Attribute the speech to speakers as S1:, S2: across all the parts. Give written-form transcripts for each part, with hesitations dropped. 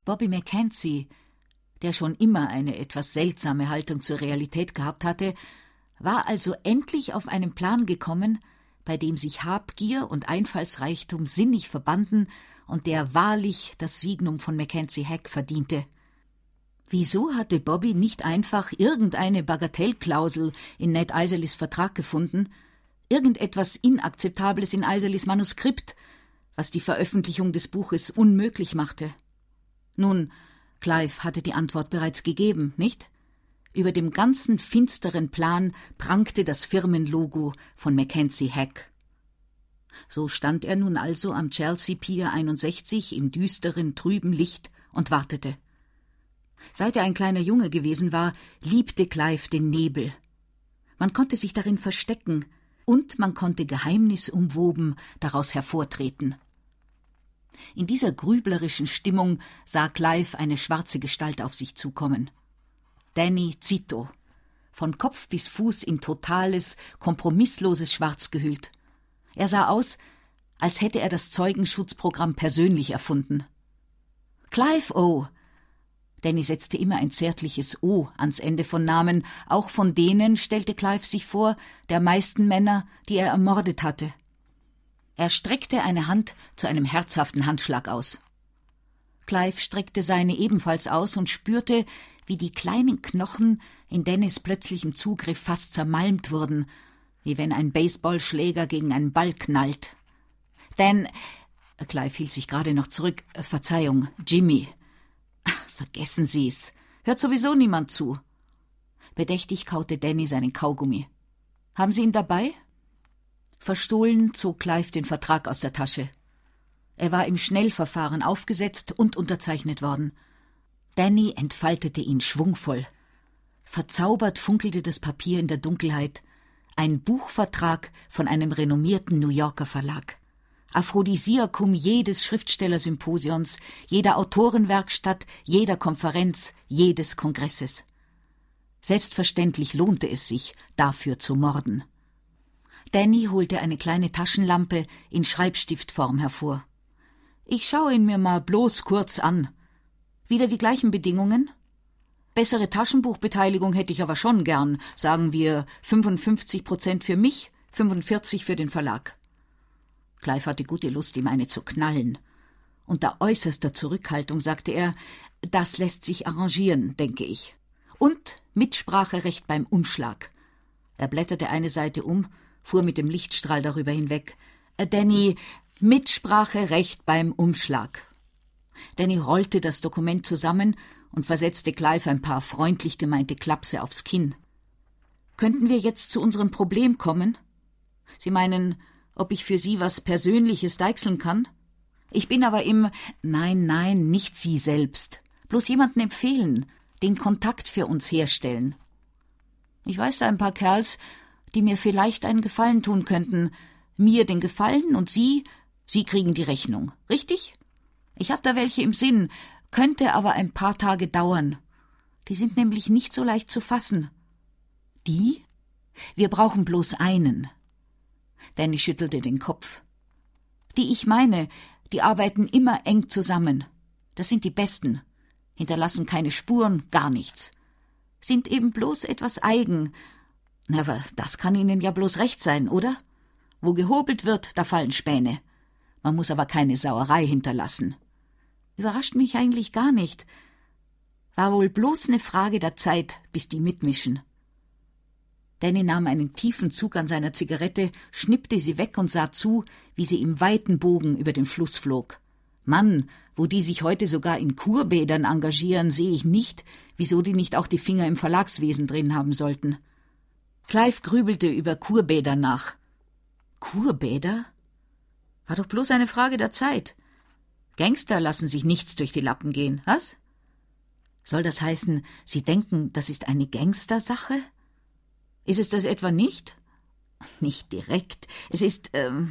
S1: Bobby Mackenzie, der schon immer eine etwas seltsame Haltung zur Realität gehabt hatte, war also endlich auf einen Plan gekommen, bei dem sich Habgier und Einfallsreichtum sinnig verbanden und der wahrlich das Signum von Mackenzie Hack verdiente. Wieso hatte Bobby nicht einfach irgendeine Bagatellklausel in Ned Iserlys Vertrag gefunden, irgendetwas Inakzeptables in Iserlys Manuskript, was die Veröffentlichung des Buches unmöglich machte? Nun, Clive hatte die Antwort bereits gegeben, nicht? Über dem ganzen finsteren Plan prangte das Firmenlogo von Mackenzie Hack. So stand er nun also am Chelsea Pier 61 in düsteren, trüben Licht und wartete. Seit er ein kleiner Junge gewesen war, liebte Clive den Nebel. Man konnte sich darin verstecken und man konnte geheimnisumwoben daraus hervortreten. In dieser grüblerischen Stimmung sah Clive eine schwarze Gestalt auf sich zukommen. Danny Zito, von Kopf bis Fuß in totales, kompromissloses Schwarz gehüllt. Er sah aus, als hätte er das Zeugenschutzprogramm persönlich erfunden. Clive O. Danny setzte immer ein zärtliches O ans Ende von Namen, auch von denen, stellte Clive sich vor, der meisten Männer, die er ermordet hatte. Er streckte eine Hand zu einem herzhaften Handschlag aus. Clive streckte seine ebenfalls aus und spürte, wie die kleinen Knochen in Dannys plötzlichem Zugriff fast zermalmt wurden, wie wenn ein Baseballschläger gegen einen Ball knallt. Dan, Clive hielt sich gerade noch zurück, Verzeihung, Jimmy. Vergessen Sie's, hört sowieso niemand zu. Bedächtig kaute Danny seinen Kaugummi. Haben Sie ihn dabei? Verstohlen zog Clive den Vertrag aus der Tasche. Er war im Schnellverfahren aufgesetzt und unterzeichnet worden. Danny entfaltete ihn schwungvoll. Verzaubert funkelte das Papier in der Dunkelheit. Ein Buchvertrag von einem renommierten New Yorker Verlag. Aphrodisiakum jedes Schriftstellersymposions, jeder Autorenwerkstatt, jeder Konferenz, jedes Kongresses. Selbstverständlich lohnte es sich, dafür zu morden. Danny holte eine kleine Taschenlampe in Schreibstiftform hervor. »Ich schaue ihn mir mal bloß kurz an. Wieder die gleichen Bedingungen? Bessere Taschenbuchbeteiligung hätte ich aber schon gern. Sagen wir 55% für mich, 45% für den Verlag.« Clive hatte gute Lust, ihm eine zu knallen. Unter äußerster Zurückhaltung sagte er, »Das lässt sich arrangieren, denke ich. Und Mitspracherecht beim Umschlag.« Er blätterte eine Seite um, fuhr mit dem Lichtstrahl darüber hinweg. »Danny, Mitspracherecht beim Umschlag.« Danny rollte das Dokument zusammen und versetzte Clive ein paar freundlich gemeinte Klapse aufs Kinn. »Könnten wir jetzt zu unserem Problem kommen? Sie meinen, ob ich für Sie was Persönliches deichseln kann? Ich bin aber im... Nein, nicht Sie selbst. Bloß jemanden empfehlen, den Kontakt für uns herstellen. Ich weiß da ein paar Kerls, die mir vielleicht einen Gefallen tun könnten. Mir den Gefallen und Sie kriegen die Rechnung. Richtig? Ich hab da welche im Sinn, könnte aber ein paar Tage dauern. Die sind nämlich nicht so leicht zu fassen.« »Die? Wir brauchen bloß einen.« Danny schüttelte den Kopf. »Die ich meine, die arbeiten immer eng zusammen. Das sind die Besten. Hinterlassen keine Spuren, gar nichts. Sind eben bloß etwas eigen. Aber das kann ihnen ja bloß recht sein, oder? Wo gehobelt wird, da fallen Späne. Man muss aber keine Sauerei hinterlassen. Überrascht mich eigentlich gar nicht. War wohl bloß eine Frage der Zeit, bis die mitmischen.« Danny nahm einen tiefen Zug an seiner Zigarette, schnippte sie weg und sah zu, wie sie im weiten Bogen über den Fluss flog. Mann, wo die sich heute sogar in Kurbädern engagieren, sehe ich nicht, wieso die nicht auch die Finger im Verlagswesen drin haben sollten. Clive grübelte über Kurbäder nach. Kurbäder? War doch bloß eine Frage der Zeit. Gangster lassen sich nichts durch die Lappen gehen, was? Soll das heißen, Sie denken, das ist eine Gangstersache? Ist es das etwa nicht? Nicht direkt. Es ist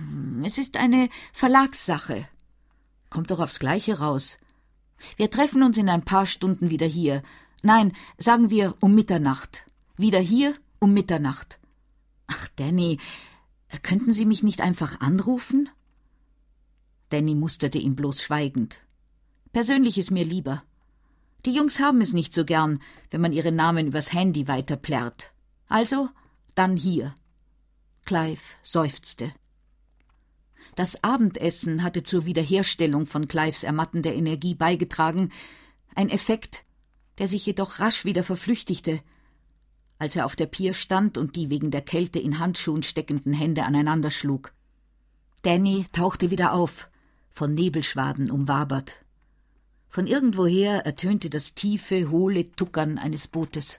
S1: eine Verlagssache. Kommt doch aufs Gleiche raus. Wir treffen uns in ein paar Stunden wieder hier. Nein, sagen wir um Mitternacht. Wieder hier um Mitternacht. Ach, Danny, könnten Sie mich nicht einfach anrufen? Danny musterte ihn bloß schweigend. Persönlich ist mir lieber. Die Jungs haben es nicht so gern, wenn man ihre Namen übers Handy weiterplärrt. Also, dann hier. Clive seufzte. Das Abendessen hatte zur Wiederherstellung von Clives ermattender Energie beigetragen, ein Effekt, der sich jedoch rasch wieder verflüchtigte, als er auf der Pier stand und die wegen der Kälte in Handschuhen steckenden Hände aneinander schlug. Danny tauchte wieder auf, von Nebelschwaden umwabert. Von irgendwoher ertönte das tiefe, hohle Tuckern eines Bootes.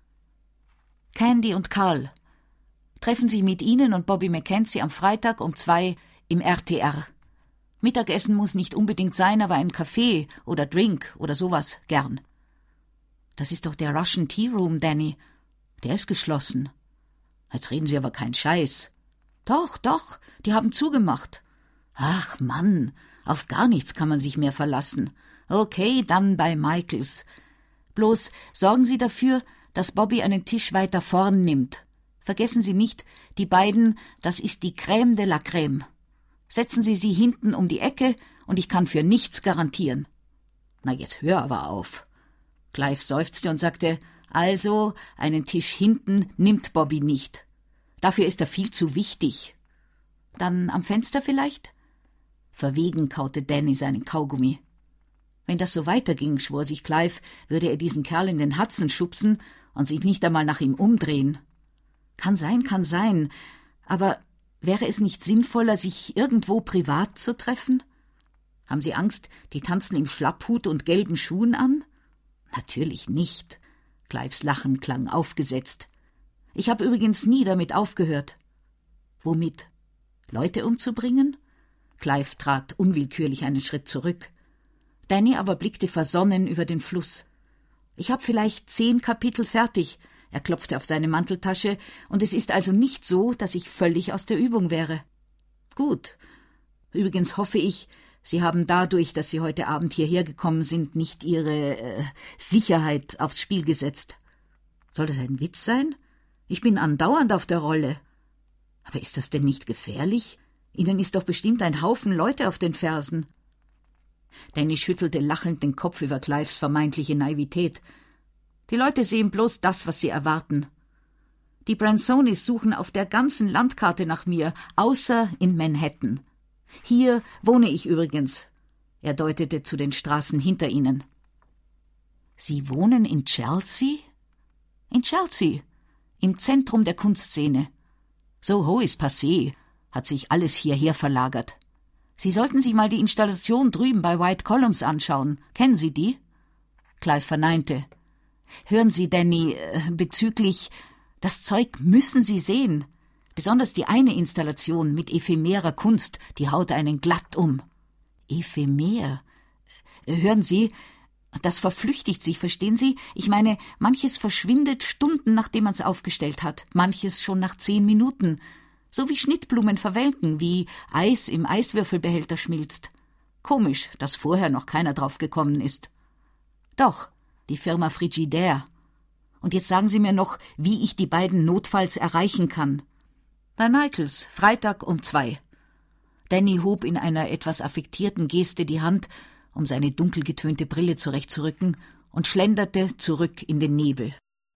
S1: »Candy und Carl, treffen Sie mit Ihnen und Bobby Mackenzie am Freitag um 2 im RTR. Mittagessen muss nicht unbedingt sein, aber ein Kaffee oder Drink oder sowas gern.« »Das ist doch der Russian Tea Room, Danny. Der ist geschlossen.« »Jetzt reden Sie aber keinen Scheiß.« »Doch, die haben zugemacht.« »Ach Mann, auf gar nichts kann man sich mehr verlassen. Okay, dann bei Michaels. Bloß sorgen Sie dafür, dass Bobby einen Tisch weiter vorn nimmt. Vergessen Sie nicht, die beiden, das ist die Crème de la Crème. Setzen Sie sie hinten um die Ecke und ich kann für nichts garantieren.« »Na, jetzt hör aber auf.« Clive seufzte und sagte, also, einen Tisch hinten nimmt Bobby nicht. Dafür ist er viel zu wichtig. »Dann am Fenster vielleicht?« Verwegen kaute Danny seinen Kaugummi. Wenn das so weiterging, schwor sich Clive, würde er diesen Kerl in den Hatzen schubsen und sich nicht einmal nach ihm umdrehen. Kann sein, aber wäre es nicht sinnvoller, sich irgendwo privat zu treffen? Haben Sie Angst, die tanzen im Schlapphut und gelben Schuhen an? Natürlich nicht. Clives Lachen klang aufgesetzt. Ich habe übrigens nie damit aufgehört. Womit? Leute umzubringen? Clive trat unwillkürlich einen Schritt zurück. Danny aber blickte versonnen über den Fluss. Ich habe vielleicht 10 Kapitel fertig. Er klopfte auf seine Manteltasche, und es ist also nicht so, dass ich völlig aus der Übung wäre. Gut. Übrigens hoffe ich, Sie haben dadurch, dass Sie heute Abend hierher gekommen sind, nicht Ihre Sicherheit aufs Spiel gesetzt. Soll das ein Witz sein? Ich bin andauernd auf der Rolle. Aber ist das denn nicht gefährlich? Ihnen ist doch bestimmt ein Haufen Leute auf den Fersen. Danny schüttelte lachend den Kopf über Clives vermeintliche Naivität. Die Leute sehen bloß das, was sie erwarten. Die Bransonis suchen auf der ganzen Landkarte nach mir, außer in Manhattan. Hier wohne ich übrigens. Er deutete zu den Straßen hinter ihnen. Sie wohnen in Chelsea? In Chelsea, im Zentrum der Kunstszene. Soho ist passé, hat sich alles hierher verlagert. Sie sollten sich mal die Installation drüben bei White Columns anschauen. Kennen Sie die? Clive verneinte. Hören Sie, Danny, bezüglich... Das Zeug müssen Sie sehen. Besonders die eine Installation mit ephemerer Kunst, die haut einen glatt um. Ephemer? Hören Sie, das verflüchtigt sich, verstehen Sie? Ich meine, manches verschwindet Stunden, nachdem man es aufgestellt hat, manches schon nach 10 Minuten. So wie Schnittblumen verwelken, wie Eis im Eiswürfelbehälter schmilzt. Komisch, dass vorher noch keiner drauf gekommen ist. Doch, die Firma Frigidaire. Und jetzt sagen Sie mir noch, wie ich die beiden notfalls erreichen kann. Bei Michaels, Freitag um 2. Danny hob in einer etwas affektierten Geste die Hand, um seine dunkel getönte Brille zurechtzurücken, und schlenderte zurück in den Nebel.